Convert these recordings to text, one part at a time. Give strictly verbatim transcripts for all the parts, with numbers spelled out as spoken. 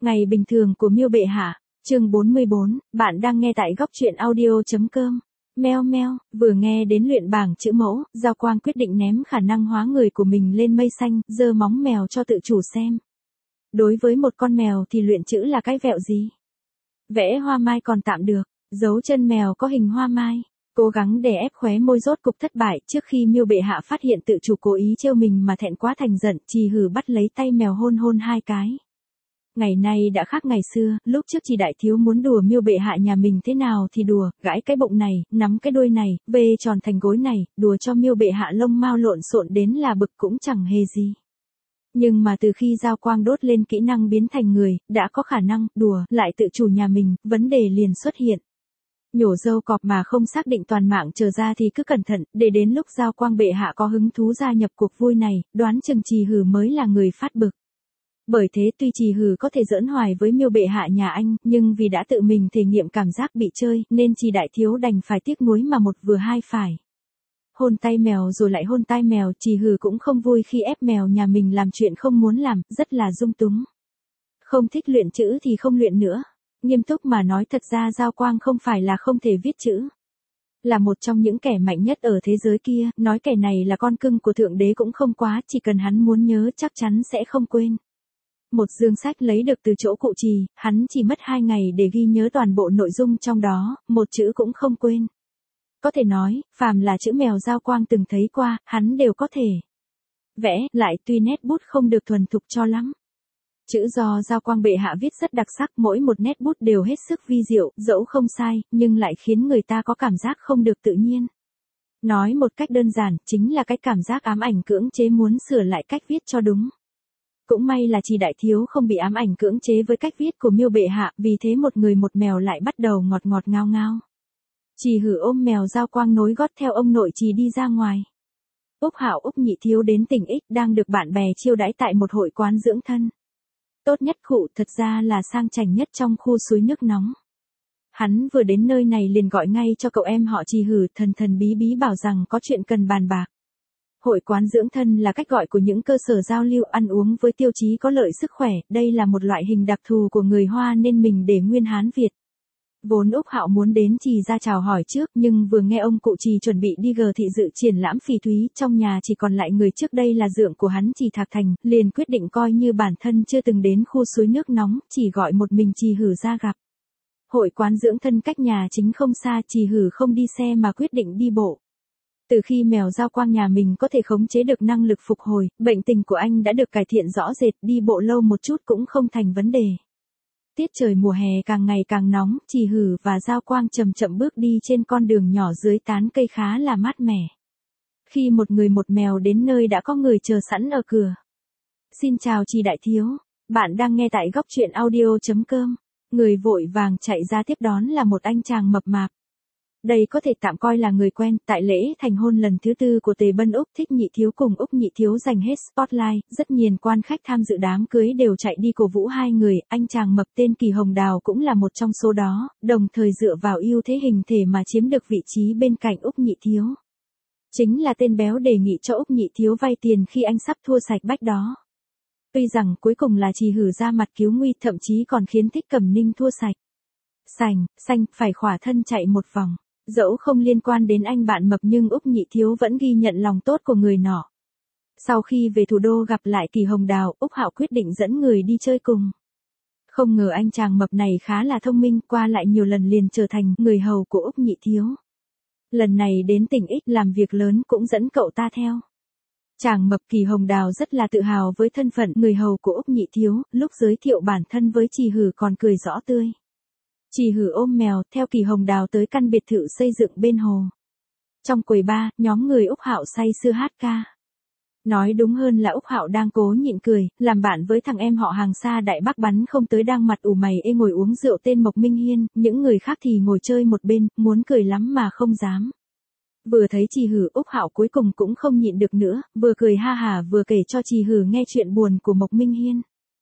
Ngày bình thường của Miêu bệ hạ, chương bốn mươi bốn, bạn đang nghe tại góc truyện audio.com. Meo meo, vừa nghe đến luyện bảng chữ mẫu, Giao Quang quyết định ném khả năng hóa người của mình lên mây xanh, giơ móng mèo cho tự chủ xem. Đối với một con mèo thì luyện chữ là cái vẹo gì? Vẽ hoa mai còn tạm được, dấu chân mèo có hình hoa mai. Cố gắng đè ép khóe môi rốt cục thất bại, trước khi Miêu bệ hạ phát hiện tự chủ cố ý trêu mình mà thẹn quá thành giận, Trì Hử bắt lấy tay mèo hôn hôn hai cái. Ngày nay đã khác ngày xưa, lúc trước Trì đại thiếu muốn đùa Miêu bệ hạ nhà mình thế nào thì đùa, gãi cái bụng này, nắm cái đuôi này, vê tròn thành gối này, đùa cho Miêu bệ hạ lông mao lộn xộn đến là bực cũng chẳng hề gì. Nhưng mà từ khi Giao Quang đốt lên kỹ năng biến thành người, đã có khả năng đùa lại tự chủ nhà mình, vấn đề liền xuất hiện. Nhổ dâu cọp mà không xác định toàn mạng trở ra thì cứ cẩn thận, để đến lúc Giao Quang bệ hạ có hứng thú gia nhập cuộc vui này, đoán chừng Trì Hử mới là người phát bực. Bởi thế tuy Trì Hử có thể giỡn hoài với Miêu bệ hạ nhà anh, nhưng vì đã tự mình thể nghiệm cảm giác bị chơi, nên Trì đại thiếu đành phải tiếc nuối mà một vừa hai phải. Hôn tay mèo rồi lại hôn tai mèo, Trì Hử cũng không vui khi ép mèo nhà mình làm chuyện không muốn làm, rất là dung túng. Không thích luyện chữ thì không luyện nữa. Nghiêm túc mà nói, thật ra Giao Quang không phải là không thể viết chữ. Là một trong những kẻ mạnh nhất ở thế giới kia, nói kẻ này là con cưng của Thượng Đế cũng không quá, chỉ cần hắn muốn nhớ chắc chắn sẽ không quên. Một dương sách lấy được từ chỗ cụ Trì, hắn chỉ mất hai ngày để ghi nhớ toàn bộ nội dung trong đó, một chữ cũng không quên. Có thể nói, phàm là chữ mèo Giao Quang từng thấy qua, hắn đều có thể vẽ, lại tuy nét bút không được thuần thục cho lắm. Chữ do Giao Quang bệ hạ viết rất đặc sắc, mỗi một nét bút đều hết sức vi diệu, dẫu không sai, nhưng lại khiến người ta có cảm giác không được tự nhiên. Nói một cách đơn giản, chính là cái cảm giác ám ảnh cưỡng chế muốn sửa lại cách viết cho đúng. Cũng may là Trì đại thiếu không bị ám ảnh cưỡng chế với cách viết của Miêu bệ hạ, vì thế một người một mèo lại bắt đầu ngọt ngọt ngao ngao. Trì Hử ôm mèo Giao Quang nối gót theo ông nội Trì đi ra ngoài. Úc Hạo Úc nhị thiếu đến tỉnh X đang được bạn bè chiêu đãi tại một hội quán dưỡng thân. Tốt nhất khụ, thật ra là sang chảnh nhất trong khu suối nước nóng. Hắn vừa đến nơi này liền gọi ngay cho cậu em họ Trì Hử, thần thần bí bí bảo rằng có chuyện cần bàn bạc. Hội quán dưỡng thân là cách gọi của những cơ sở giao lưu ăn uống với tiêu chí có lợi sức khỏe, đây là một loại hình đặc thù của người Hoa nên mình để nguyên Hán Việt. Vốn Úc Hạo muốn đến Trì ra chào hỏi trước, nhưng vừa nghe ông cụ Trì chuẩn bị đi gờ thị dự triển lãm phỉ thúy, trong nhà chỉ còn lại người trước đây là dượng của hắn Trì Thạc Thành, liền quyết định coi như bản thân chưa từng đến khu suối nước nóng, chỉ gọi một mình Trì Hử ra gặp. Hội quán dưỡng thân cách nhà chính không xa, Trì Hử không đi xe mà quyết định đi bộ. Từ khi mèo Giao Quang nhà mình có thể khống chế được năng lực phục hồi, bệnh tình của anh đã được cải thiện rõ rệt, đi bộ lâu một chút cũng không thành vấn đề. Tiết trời mùa hè càng ngày càng nóng, Trì Hử và Giao Quang chậm chậm bước đi trên con đường nhỏ dưới tán cây khá là mát mẻ. Khi một người một mèo đến nơi đã có người chờ sẵn ở cửa. Xin chào Trì đại thiếu, bạn đang nghe tại góc truyện audio.com. Người vội vàng chạy ra tiếp đón là một anh chàng mập mạp. Đây có thể tạm coi là người quen, tại lễ thành hôn lần thứ tư của Tề Bân Úc Thích nhị thiếu cùng Úc nhị thiếu giành hết spotlight, rất nhiều quan khách tham dự đám cưới đều chạy đi cổ vũ hai người, anh chàng mập tên Kỳ Hồng Đào cũng là một trong số đó, đồng thời dựa vào ưu thế hình thể mà chiếm được vị trí bên cạnh Úc nhị thiếu. Chính là tên béo đề nghị cho Úc nhị thiếu vay tiền khi anh sắp thua sạch bách đó. Tuy rằng cuối cùng là Trì Hử ra mặt cứu nguy, thậm chí còn khiến Thích Cẩm Ninh thua sạch. Sành, xanh, phải khỏa thân chạy một vòng. Dẫu không liên quan đến anh bạn mập nhưng Úc nhị thiếu vẫn ghi nhận lòng tốt của người nọ. Sau khi về thủ đô gặp lại Kỳ Hồng Đào, Úc Hạo quyết định dẫn người đi chơi cùng. Không ngờ anh chàng mập này khá là thông minh, qua lại nhiều lần liền trở thành người hầu của Úc nhị thiếu. Lần này đến tỉnh X làm việc lớn cũng dẫn cậu ta theo. Chàng mập Kỳ Hồng Đào rất là tự hào với thân phận người hầu của Úc nhị thiếu, lúc giới thiệu bản thân với Trì Hử còn cười rõ tươi. Trì Hử ôm mèo theo Kỳ Hồng Đào tới căn biệt thự xây dựng bên hồ. Trong quầy bar, nhóm người Úc Hạo say sưa hát ca. Nói đúng hơn là Úc Hạo đang cố nhịn cười, làm bạn với thằng em họ hàng xa Đại Bắc bắn không tới đang mặt ủ mày ê ngồi uống rượu tên Mộc Minh Hiên, những người khác thì ngồi chơi một bên, muốn cười lắm mà không dám. Vừa thấy Trì Hử, Úc Hạo cuối cùng cũng không nhịn được nữa, vừa cười ha hả vừa kể cho Trì Hử nghe chuyện buồn của Mộc Minh Hiên.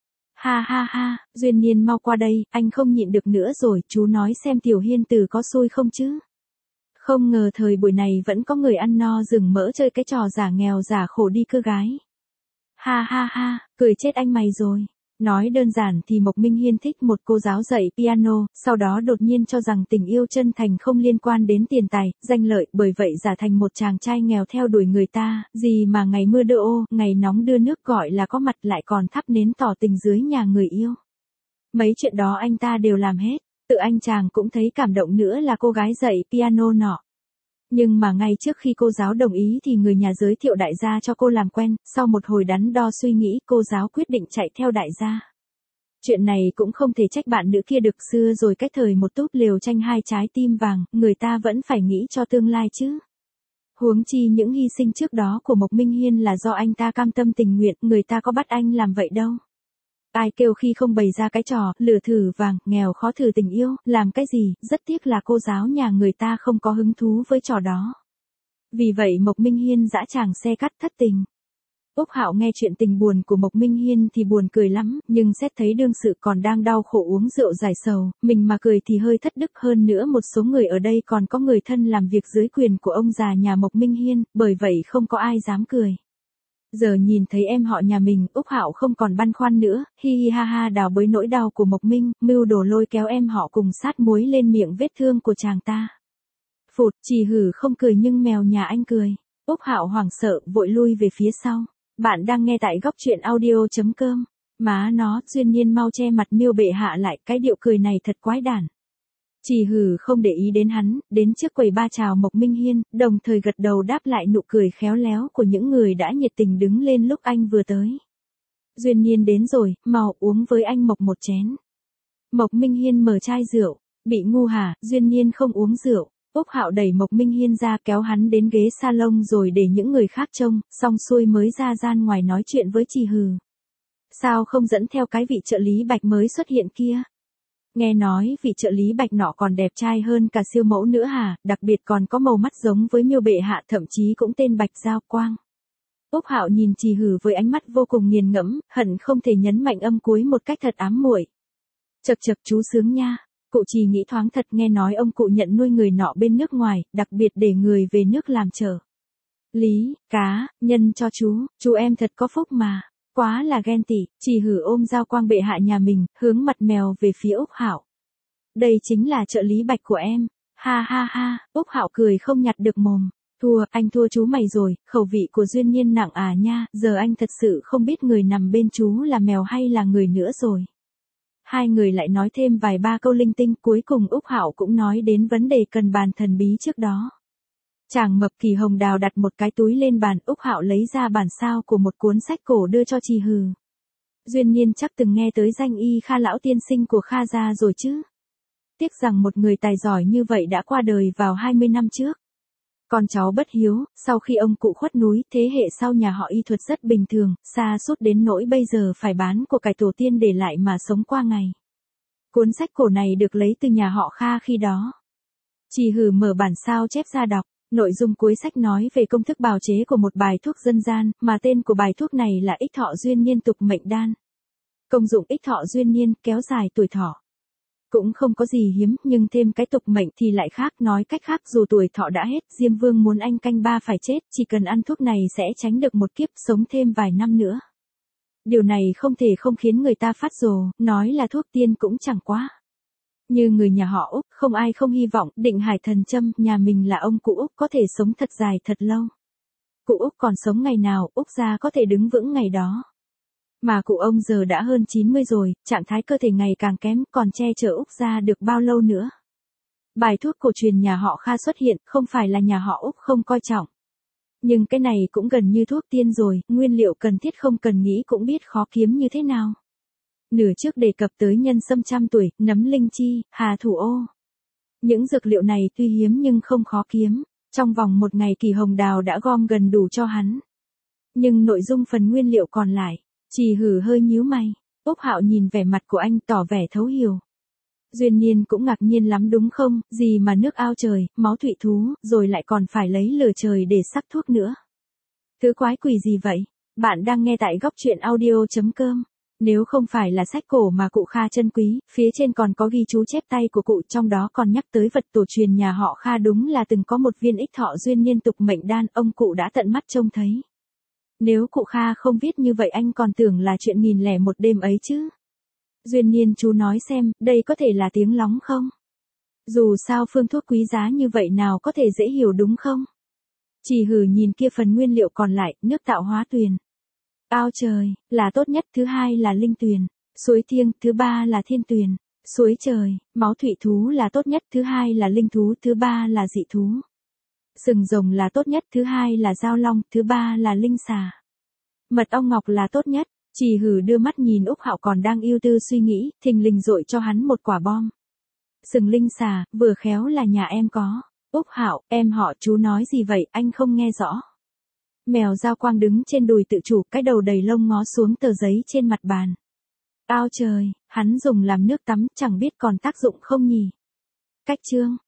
Ha ha ha, Duyên Niên mau qua đây, anh không nhịn được nữa rồi, chú nói xem Tiểu Hiên Tử có xui không chứ? Không ngờ thời buổi này vẫn có người ăn no rừng mỡ chơi cái trò giả nghèo giả khổ đi cưa gái. Ha ha ha, cười chết anh mày rồi. Nói đơn giản thì Mộc Minh Hiên thích một cô giáo dạy piano, sau đó đột nhiên cho rằng tình yêu chân thành không liên quan đến tiền tài, danh lợi, bởi vậy giả thành một chàng trai nghèo theo đuổi người ta, gì mà ngày mưa đưa ô, ngày nóng đưa nước gọi là có mặt, lại còn thắp nến tỏ tình dưới nhà người yêu. Mấy chuyện đó anh ta đều làm hết, tự anh chàng cũng thấy cảm động, nữa là cô gái dạy piano nọ. Nhưng mà ngay trước khi cô giáo đồng ý thì người nhà giới thiệu đại gia cho cô làm quen, sau một hồi đắn đo suy nghĩ cô giáo quyết định chạy theo đại gia. Chuyện này cũng không thể trách bạn nữ kia được, xưa rồi cách thời một túp lều tranh hai trái tim vàng, người ta vẫn phải nghĩ cho tương lai chứ. Huống chi những hy sinh trước đó của Mộc Minh Hiên là do anh ta cam tâm tình nguyện, người ta có bắt anh làm vậy đâu. Ai kêu khi không bày ra cái trò, lửa thử vàng, nghèo khó thử tình yêu, làm cái gì, rất tiếc là cô giáo nhà người ta không có hứng thú với trò đó. Vì vậy Mộc Minh Hiên dã tràng xe cắt thất tình. Úc Hạo nghe chuyện tình buồn của Mộc Minh Hiên thì buồn cười lắm, nhưng xét thấy đương sự còn đang đau khổ uống rượu giải sầu, mình mà cười thì hơi thất đức, hơn nữa một số người ở đây còn có người thân làm việc dưới quyền của ông già nhà Mộc Minh Hiên, bởi vậy không có ai dám cười. Giờ nhìn thấy em họ nhà mình, Úc Hạo không còn băn khoăn nữa, hi hi ha ha đào bới nỗi đau của Mộc Minh, mưu đồ lôi kéo em họ cùng sát muối lên miệng vết thương của chàng ta. Phụt, Chỉ Hử không cười nhưng mèo nhà anh cười. Úc Hạo hoảng sợ, vội lui về phía sau. Bạn đang nghe tại góc truyện audio chấm com. Má nó, Duyên Nhiên mau che mặt Miêu bệ hạ lại, cái điệu cười này thật quái đản. Chỉ Hử không để ý đến hắn, đến trước quầy ba chào Mộc Minh Hiên, đồng thời gật đầu đáp lại nụ cười khéo léo của những người đã nhiệt tình đứng lên lúc anh vừa tới. Duyên Nhiên đến rồi, mau uống với anh Mộc một chén. Mộc Minh Hiên mở chai rượu, bị ngu hả, Duyên Nhiên không uống rượu. Úc Hạo đẩy Mộc Minh Hiên ra, kéo hắn đến ghế salon rồi để những người khác trông, xong xuôi mới ra gian ngoài nói chuyện với Chỉ Hử. Sao không dẫn theo cái vị trợ lý Bạch mới xuất hiện kia? Nghe nói vị trợ lý Bạch nọ còn đẹp trai hơn cả siêu mẫu nữa hả, đặc biệt còn có màu mắt giống với Miêu bệ hạ, thậm chí cũng tên Bạch Giao Quang. Úc Hạo nhìn Chỉ Hử với ánh mắt vô cùng nghiền ngẫm, hận không thể nhấn mạnh âm cuối một cách thật ám muội. Chậc chậc chú sướng nha. Cụ Chỉ nghĩ thoáng thật, nghe nói ông cụ nhận nuôi người nọ bên nước ngoài, đặc biệt để người về nước làm trở. Lý, cá, nhân cho chú, chú em thật có phúc mà. Quá là ghen tị. Chỉ Hử ôm Giao Quang bệ hạ nhà mình, hướng mặt mèo về phía Úc Hạo. Đây chính là trợ lý Bạch của em. Ha ha ha, Úc Hạo cười không nhặt được mồm. Thua, anh thua chú mày rồi, khẩu vị của Duyên Nhiên nặng à nha, giờ anh thật sự không biết người nằm bên chú là mèo hay là người nữa rồi. Hai người lại nói thêm vài ba câu linh tinh, cuối cùng Úc Hạo cũng nói đến vấn đề cần bàn thần bí trước đó. Chàng mập Kỳ Hồng Đào đặt một cái túi lên bàn, Úc Hạo lấy ra bản sao của một cuốn sách cổ đưa cho Chỉ Hử. Duyên Nhiên chắc từng nghe tới danh y Kha lão tiên sinh của Kha gia rồi chứ. Tiếc rằng một người tài giỏi như vậy đã qua đời vào hai mươi năm trước. Con cháu bất hiếu, sau khi ông cụ khuất núi, thế hệ sau nhà họ y thuật rất bình thường, xa suốt đến nỗi bây giờ phải bán của cải tổ tiên để lại mà sống qua ngày. Cuốn sách cổ này được lấy từ nhà họ Kha khi đó. Chỉ Hử mở bản sao chép ra đọc, nội dung cuối sách nói về công thức bào chế của một bài thuốc dân gian, mà tên của bài thuốc này là Ích Thọ Duyên Nhiên Tục Mệnh Đan. Công dụng Ích Thọ Duyên Nhiên, kéo dài tuổi thọ. Cũng không có gì hiếm, nhưng thêm cái tục mệnh thì lại khác, nói cách khác dù tuổi thọ đã hết, Diêm Vương muốn anh canh ba phải chết, chỉ cần ăn thuốc này sẽ tránh được một kiếp, sống thêm vài năm nữa. Điều này không thể không khiến người ta phát rồ, nói là thuốc tiên cũng chẳng quá. Như người nhà họ Úc, không ai không hy vọng, Định Hải Thần Châm, nhà mình là ông cụ Úc có thể sống thật dài thật lâu. Cụ Úc còn sống ngày nào, Úc gia có thể đứng vững ngày đó. Mà cụ ông giờ đã hơn chín mươi rồi, trạng thái cơ thể ngày càng kém, còn che chở Úc gia được bao lâu nữa. Bài thuốc cổ truyền nhà họ Kha xuất hiện, không phải là nhà họ Úc không coi trọng. Nhưng cái này cũng gần như thuốc tiên rồi, nguyên liệu cần thiết không cần nghĩ cũng biết khó kiếm như thế nào. Nửa trước đề cập tới nhân sâm trăm tuổi, nấm linh chi, hà thủ ô. Những dược liệu này tuy hiếm nhưng không khó kiếm, trong vòng một ngày Kỳ Hồng Đào đã gom gần đủ cho hắn. Nhưng nội dung phần nguyên liệu còn lại, Chỉ Hử hơi nhíu mày. Úc Hạo nhìn vẻ mặt của anh tỏ vẻ thấu hiểu. Duyên Nhiên cũng ngạc nhiên lắm đúng không, gì mà nước ao trời, máu thủy thú, rồi lại còn phải lấy lửa trời để sắc thuốc nữa. Thứ quái quỷ gì vậy? Bạn đang nghe tại góc truyện audio chấm com. Nếu không phải là sách cổ mà cụ Kha trân quý, phía trên còn có ghi chú chép tay của cụ, trong đó còn nhắc tới vật tổ truyền nhà họ Kha, đúng là từng có một viên Ích Thọ Duyên Nhiên Tục Mệnh Đan, ông cụ đã tận mắt trông thấy. Nếu cụ Kha không viết như vậy anh còn tưởng là chuyện nghìn lẻ một đêm ấy chứ. Duyên Niên chú nói xem, đây có thể là tiếng lóng không? Dù sao phương thuốc quý giá như vậy nào có thể dễ hiểu đúng không? Chỉ hử nhìn kia phần nguyên liệu còn lại, nước tạo hóa tuyền. Ao trời, là tốt nhất, thứ hai là linh tuyền. Suối thiêng, thứ ba là thiên tuyền. Suối trời, máu thủy thú là tốt nhất, thứ hai là linh thú, thứ ba là dị thú. Sừng rồng là tốt nhất, thứ hai là dao long, thứ ba là linh xà. Mật ong ngọc là tốt nhất. Chỉ hử đưa mắt nhìn Úc Hạo còn đang ưu tư suy nghĩ, thình lình dội cho hắn một quả bom. Sừng linh xà, vừa khéo là nhà em có. Úc Hạo, em họ chú nói gì vậy, anh không nghe rõ. Mèo Giao Quang đứng trên đùi tự chủ, cái đầu đầy lông ngó xuống tờ giấy trên mặt bàn. Ao trời, hắn dùng làm nước tắm, chẳng biết còn tác dụng không nhỉ. Cách chương.